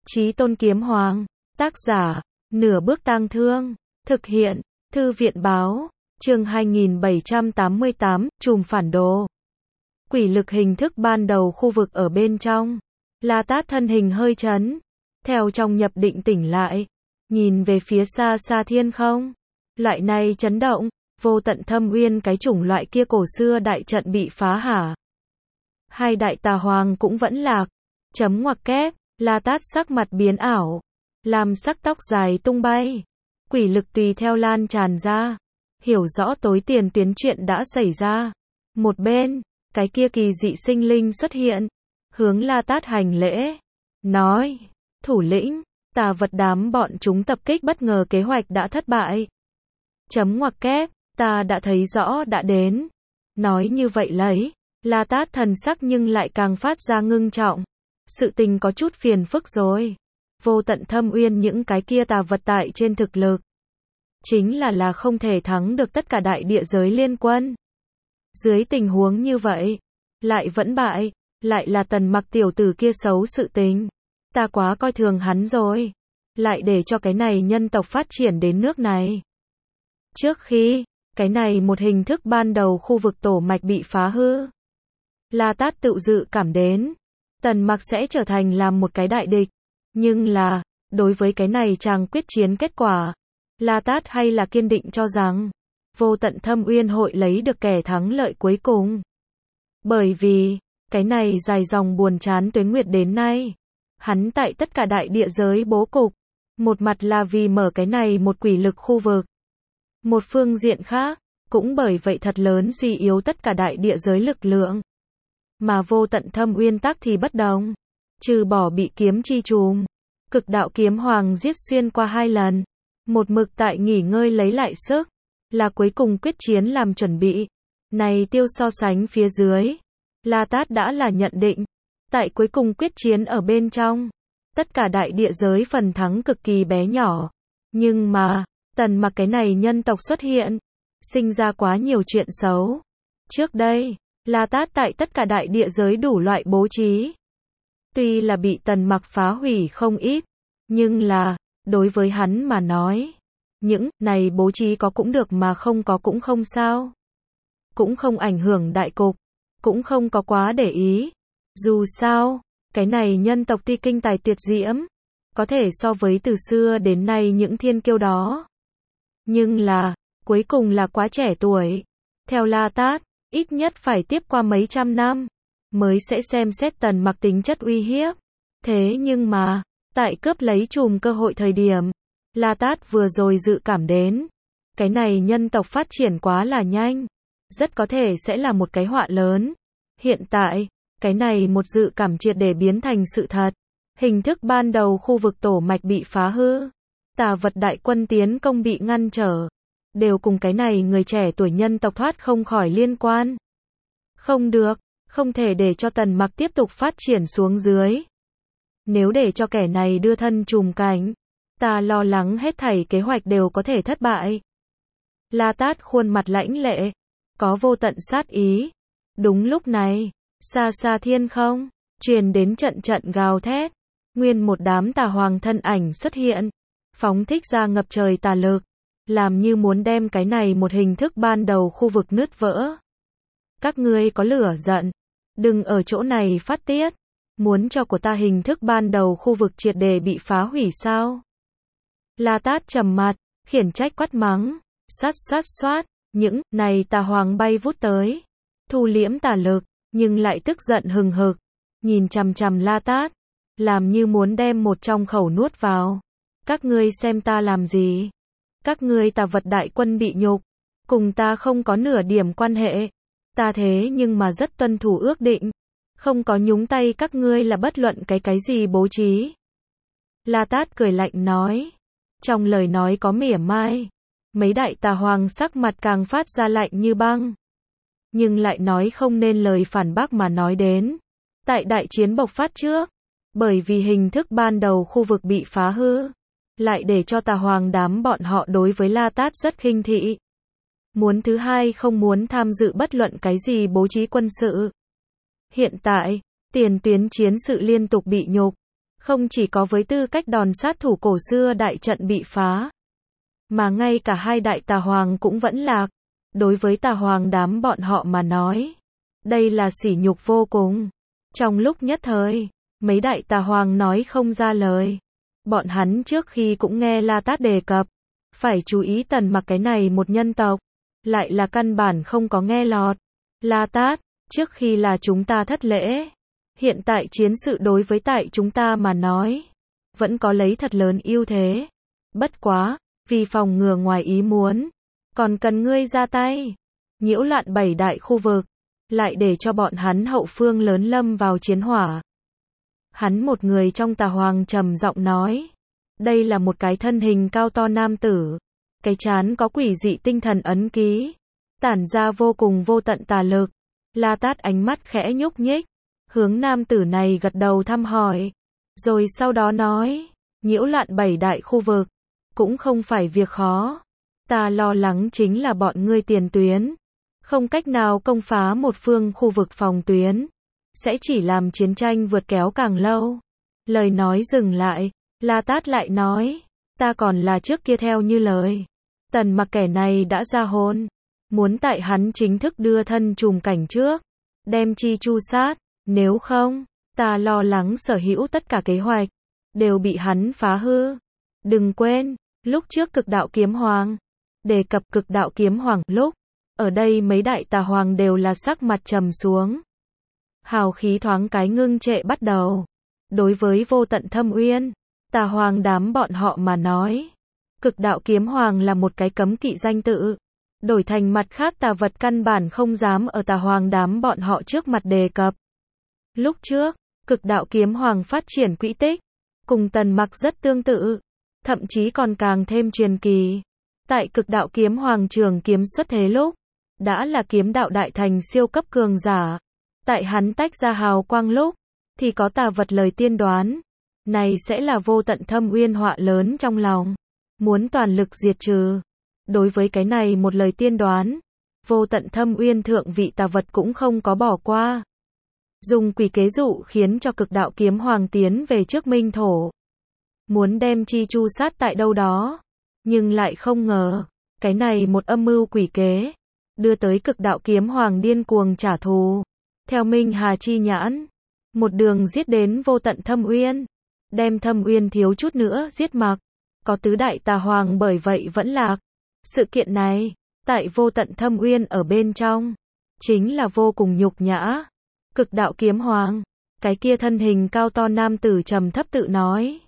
Chí Tôn Kiếm Hoàng. Tác giả, Nửa Bước Tang Thương. Thực hiện, Thư viện báo. Chương 2788, Trùm phản đồ. Quỷ lực hình thức ban đầu khu vực ở bên trong. La Tát thân hình hơi chấn. Theo trong nhập định tỉnh lại. Nhìn về phía xa xa thiên không. Loại này chấn động, vô tận thâm uyên cái chủng loại kia cổ xưa đại trận bị phá hả. Hai đại tà hoàng cũng vẫn lạc. Chấm ngoặc kép, La Tát sắc mặt biến ảo. Làm sắc tóc dài tung bay. Quỷ lực tùy theo lan tràn ra. Hiểu rõ tối tiền tuyến chuyện đã xảy ra. Một bên, cái kia kỳ dị sinh linh xuất hiện. Hướng La Tát hành lễ. Nói, thủ lĩnh, tà vật đám bọn chúng tập kích bất ngờ kế hoạch đã thất bại. Chấm ngoặc kép, ta đã thấy rõ đã đến. Nói như vậy lấy, La Tát thần sắc nhưng lại càng phát ra ngưng trọng. Sự tình có chút phiền phức rồi. Vô tận thâm uyên những cái kia tà vật tại trên thực lực. Chính là không thể thắng được tất cả đại địa giới liên quân. Dưới tình huống như vậy, lại vẫn bại, lại là Tần Mặc tiểu tử kia xấu sự tình. Ta quá coi thường hắn rồi. Lại để cho cái này nhân tộc phát triển đến nước này. Trước khi, cái này một hình thức ban đầu khu vực tổ mạch bị phá hư. La Tát tự dự cảm đến. Tần Mặc sẽ trở thành làm một cái đại địch. Nhưng là, đối với cái này chàng quyết chiến kết quả, La Tát hay là kiên định cho rằng, vô tận thâm uyên hội lấy được kẻ thắng lợi cuối cùng. Bởi vì, cái này dài dòng buồn chán tuế nguyệt đến nay, hắn tại tất cả đại địa giới bố cục, một mặt là vì mở cái này một quỷ lực khu vực. Một phương diện khác, cũng bởi vậy thật lớn suy yếu tất cả đại địa giới lực lượng. Mà vô tận thâm uyên tắc thì bất đồng. Trừ bỏ bị kiếm chi trùm, cực đạo kiếm hoàng giết xuyên qua 2 lần. Một mực tại nghỉ ngơi lấy lại sức, là cuối cùng quyết chiến làm chuẩn bị. Này tiêu so sánh phía dưới, La Tát đã là nhận định, tại cuối cùng quyết chiến ở bên trong, tất cả đại địa giới phần thắng cực kỳ bé nhỏ. Nhưng mà, Tần Mặc cái này nhân tộc xuất hiện, sinh ra quá nhiều chuyện xấu. Trước đây, La Tát tại tất cả đại địa giới đủ loại bố trí. Tuy là bị Tần Mặc phá hủy không ít, nhưng là, đối với hắn mà nói, những này bố trí có cũng được mà không có cũng không sao. Cũng không ảnh hưởng đại cục, cũng không có quá để ý. Dù sao, cái này nhân tộc ti kinh tài tuyệt diễm, có thể so với từ xưa đến nay những thiên kiêu đó. Nhưng là, cuối cùng là quá trẻ tuổi. Theo La Tát, ít nhất phải tiếp qua mấy trăm năm, mới sẽ xem xét Tần Mặc tính chất uy hiếp. Thế nhưng mà, tại cướp lấy chùm cơ hội thời điểm, La Tát vừa rồi dự cảm đến, cái này nhân tộc phát triển quá là nhanh, rất có thể sẽ là một cái họa lớn. Hiện tại, cái này một dự cảm triệt để biến thành sự thật. Hình thức ban đầu khu vực tổ mạch bị phá hư, tà vật đại quân tiến công bị ngăn trở, đều cùng cái này người trẻ tuổi nhân tộc thoát không khỏi liên quan. Không được, không thể để cho Tần Mặc tiếp tục phát triển xuống dưới. Nếu để cho kẻ này đưa thân trùm cảnh, ta lo lắng hết thảy kế hoạch đều có thể thất bại. La Tát khuôn mặt lãnh lệ, có vô tận sát ý. Đúng lúc này, xa xa thiên không, truyền đến trận trận gào thét. Nguyên một đám tà hoàng thân ảnh xuất hiện, phóng thích ra ngập trời tà lực, làm như muốn đem cái này một hình thức ban đầu khu vực nứt vỡ. Các ngươi có lửa giận, đừng ở chỗ này phát tiết. Muốn cho của ta hình thức ban đầu khu vực triệt để bị phá hủy sao? La Tát trầm mặt, khiển trách quát mắng, xoát, những này tà hoàng bay vút tới, thu liễm tà lực, nhưng lại tức giận hừng hực, nhìn chằm chằm La Tát, làm như muốn đem một trong khẩu nuốt vào. Các ngươi xem ta làm gì? Các ngươi tà vật đại quân bị nhục, cùng ta không có nửa điểm quan hệ. Ta thế nhưng mà rất tuân thủ ước định, không có nhúng tay các ngươi là bất luận cái gì bố trí. La Tát cười lạnh nói, trong lời nói có mỉa mai. Mấy đại tà hoàng sắc mặt càng phát ra lạnh như băng, nhưng lại nói không nên lời phản bác mà nói đến. Tại đại chiến bộc phát trước, bởi vì hình thức ban đầu khu vực bị phá hư, lại để cho tà hoàng đám bọn họ đối với La Tát rất khinh thị. Muốn thứ hai không muốn tham dự bất luận cái gì bố trí quân sự. Hiện tại, tiền tuyến chiến sự liên tục bị nhục, Không chỉ có với tư cách đòn sát thủ cổ xưa đại trận bị phá, mà ngay cả hai đại tà hoàng cũng vẫn lạc. Đối với tà hoàng đám bọn họ mà nói, đây là sỉ nhục vô cùng. Trong lúc nhất thời, mấy đại tà hoàng nói không ra lời. Bọn hắn trước khi cũng nghe La Tát đề cập, phải chú ý Tần Mặc cái này một nhân tộc, lại là căn bản không có nghe lọt. La Tát, trước khi là chúng ta thất lễ, hiện tại chiến sự đối với tại chúng ta mà nói, vẫn có lấy thật lớn ưu thế. Bất quá, vì phòng ngừa ngoài ý muốn, còn cần ngươi ra tay, nhiễu loạn 7 đại khu vực, lại để cho bọn hắn hậu phương lớn lâm vào chiến hỏa. Hắn một người trong tà hoàng trầm giọng nói, đây là một cái thân hình cao to nam tử, cái trán có quỷ dị tinh thần ấn ký, tản ra vô cùng vô tận tà lực. La Tát ánh mắt khẽ nhúc nhích, hướng nam tử này gật đầu thăm hỏi, rồi sau đó nói, nhiễu loạn 7 đại khu vực, cũng không phải việc khó. Ta lo lắng chính là bọn ngươi tiền tuyến, không cách nào công phá một phương khu vực phòng tuyến, sẽ chỉ làm chiến tranh vượt kéo càng lâu. Lời nói dừng lại, La Tát lại nói, ta còn là trước kia theo như lời. Tần Mặc kẻ này đã ra hồn, muốn tại hắn chính thức đưa thân trùm cảnh trước, đem chi chu sát, nếu không, ta lo lắng sở hữu tất cả kế hoạch, đều bị hắn phá hư. Đừng quên, lúc trước cực đạo kiếm hoàng, đề cập cực đạo kiếm hoàng lúc, ở đây mấy đại tà hoàng đều là sắc mặt trầm xuống. Hào khí thoáng cái ngưng trệ bắt đầu. Đối với Vô Tận Thâm Uyên, tà hoàng đám bọn họ mà nói, cực đạo kiếm hoàng là một cái cấm kỵ danh tự. Đổi thành mặt khác tà vật căn bản không dám ở tà hoàng đám bọn họ trước mặt đề cập. Lúc trước, cực đạo kiếm hoàng phát triển quỹ tích, cùng Tần Mặc rất tương tự, thậm chí còn càng thêm truyền kỳ. Tại cực đạo kiếm hoàng trường kiếm xuất thế lúc, đã là kiếm đạo đại thành siêu cấp cường giả. Tại hắn tách ra hào quang lúc, thì có tà vật lời tiên đoán, này sẽ là Vô Tận Thâm Uyên họa lớn trong lòng, muốn toàn lực diệt trừ. Đối với cái này một lời tiên đoán, Vô Tận Thâm Uyên thượng vị tà vật cũng không có bỏ qua. Dùng quỷ kế dụ khiến cho cực đạo kiếm hoàng tiến về trước minh thổ, muốn đem chi chu sát tại đâu đó, nhưng lại không ngờ, cái này một âm mưu quỷ kế, đưa tới cực đạo kiếm hoàng điên cuồng trả thù. Theo Minh Hà chi nhãn, một đường giết đến Vô Tận Thâm Uyên, đem Thâm Uyên thiếu chút nữa giết mặc, có tứ đại tà hoàng bởi vậy vẫn lạc. Sự kiện này, tại Vô Tận Thâm Uyên ở bên trong, chính là vô cùng nhục nhã. Cực đạo kiếm hoàng, cái kia thân hình cao to nam tử trầm thấp tự nói,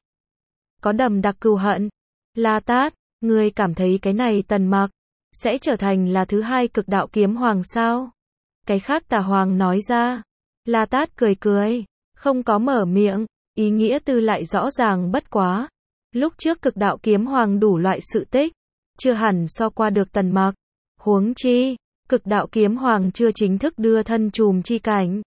có đầm đặc cừu hận. La Tát, ngươi cảm thấy cái này Tần Mặc sẽ trở thành là thứ hai cực đạo kiếm hoàng sao? Cái khác tà hoàng nói ra. La Tát cười cười, không có mở miệng, ý nghĩa tư lại rõ ràng bất quá. Lúc trước cực đạo kiếm hoàng đủ loại sự tích, chưa hẳn so qua được Tần Mặc. Huống chi, cực đạo kiếm hoàng chưa chính thức đưa thân trùm chi cảnh,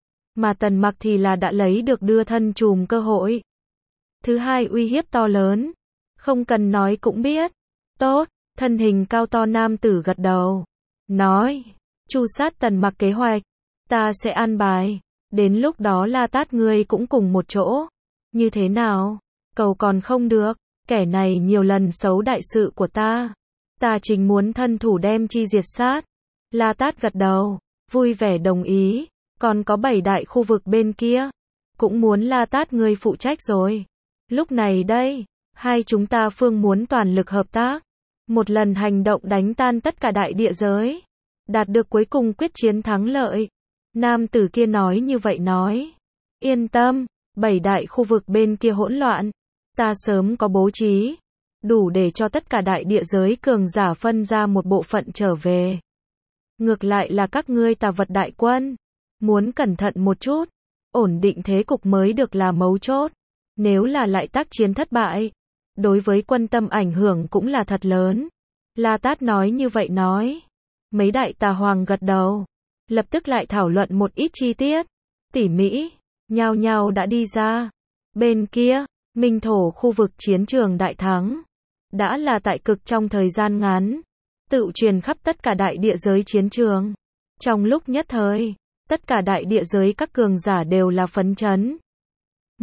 mà Tần Mặc thì là đã lấy được đưa thân trùm cơ hội. Thứ hai uy hiếp to lớn, không cần nói cũng biết. Tốt, thân hình cao to nam tử gật đầu, nói, chu sát Tần Mặc kế hoạch, ta sẽ an bài, đến lúc đó La Tát ngươi cũng cùng một chỗ. Như thế nào? Cầu còn không được, kẻ này nhiều lần xấu đại sự của ta. Ta chính muốn thân thủ đem chi diệt sát. La Tát gật đầu, vui vẻ đồng ý, còn có 7 đại khu vực bên kia, cũng muốn La Tát ngươi phụ trách rồi. Lúc này đây, hai chúng ta phương muốn toàn lực hợp tác, một lần hành động đánh tan tất cả đại địa giới, đạt được cuối cùng quyết chiến thắng lợi. Nam tử kia nói như vậy nói, yên tâm, 7 đại khu vực bên kia hỗn loạn, ta sớm có bố trí, đủ để cho tất cả đại địa giới cường giả phân ra một bộ phận trở về. Ngược lại là các ngươi tà vật đại quân, muốn cẩn thận một chút, ổn định thế cục mới được là mấu chốt. Nếu là lại tác chiến thất bại, đối với quân tâm ảnh hưởng cũng là thật lớn. La Tát nói như vậy nói. Mấy đại tà hoàng gật đầu, lập tức lại thảo luận một ít chi tiết, tỉ mỉ, nhao nhao đã đi ra. Bên kia, minh thổ khu vực chiến trường đại thắng, đã là tại cực trong thời gian ngắn, tự truyền khắp tất cả đại địa giới chiến trường. Trong lúc nhất thời, tất cả đại địa giới các cường giả đều là phấn chấn.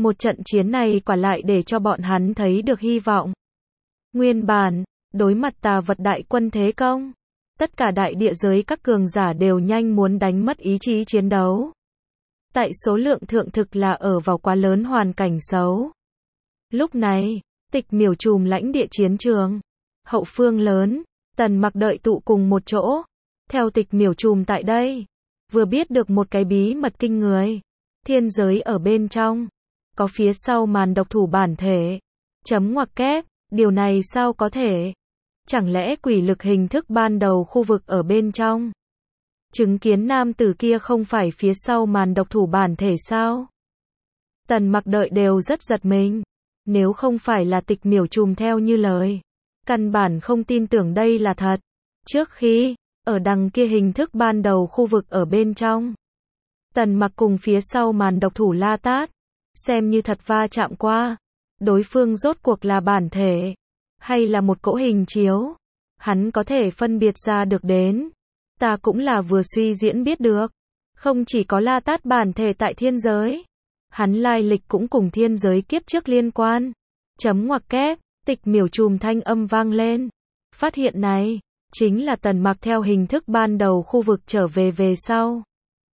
Một trận chiến này quả lại để cho bọn hắn thấy được hy vọng. Nguyên bản, đối mặt tà vật đại quân thế công, tất cả đại địa giới các cường giả đều nhanh muốn đánh mất ý chí chiến đấu. Tại số lượng thượng thực là ở vào quá lớn hoàn cảnh xấu. Lúc này, Tịch Miểu trùm lãnh địa chiến trường, hậu phương lớn, Tần Mặc đợi tụ cùng một chỗ. Theo Tịch Miểu trùm tại đây, vừa biết được một cái bí mật kinh người. Thiên giới ở bên trong, có phía sau màn độc thủ bản thể. Chấm ngoặc kép, điều này sao có thể? Chẳng lẽ quỷ lực hình thức ban đầu khu vực ở bên trong? Chứng kiến nam tử kia không phải phía sau màn độc thủ bản thể sao? Tần Mặc đợi đều rất giật mình. Nếu không phải là Tịch Miểu trùm theo như lời, căn bản không tin tưởng đây là thật. Trước khi, ở đằng kia hình thức ban đầu khu vực ở bên trong, Tần Mặc cùng phía sau màn độc thủ La Tát, xem như thật va chạm qua. Đối phương rốt cuộc là bản thể, hay là một cỗ hình chiếu, hắn có thể phân biệt ra được đến. Ta cũng là vừa suy diễn biết được, không chỉ có La Tát bản thể tại thiên giới, hắn lai lịch cũng cùng thiên giới kiếp trước liên quan. Chấm ngoặc kép, Tịch Miểu trùm thanh âm vang lên. Phát hiện này, chính là Tần Mặc theo hình thức ban đầu khu vực trở về sau.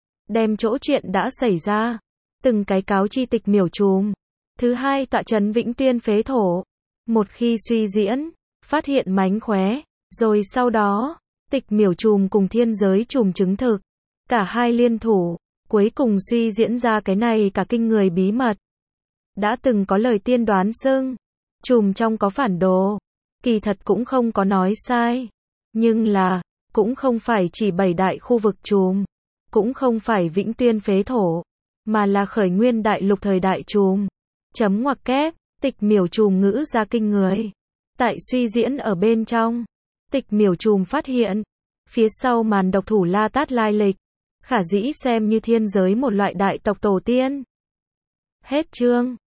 Đem chỗ chuyện đã xảy ra, từng cái cáo chi Tịch Miểu trùm. Thứ hai tọa trấn Vĩnh Tuyên phế thổ. Một khi suy diễn, phát hiện mánh khóe, rồi sau đó, Tịch Miểu trùm cùng thiên giới trùm chứng thực. Cả hai liên thủ, cuối cùng suy diễn ra cái này cả kinh người bí mật. Đã từng có lời tiên đoán xưng, trùm trong có phản đồ. Kỳ thật cũng không có nói sai. Nhưng là, cũng không phải chỉ 7 đại khu vực trùm. Cũng không phải Vĩnh Tuyên phế thổ. Mà là khởi nguyên đại lục thời đại trùm. Chấm ngoặc kép, Tịch Miểu trùm ngữ ra kinh người. Tại suy diễn ở bên trong, Tịch Miểu trùm phát hiện, phía sau màn độc thủ La Tát lai lịch, khả dĩ xem như thiên giới một loại đại tộc tổ tiên. Hết chương.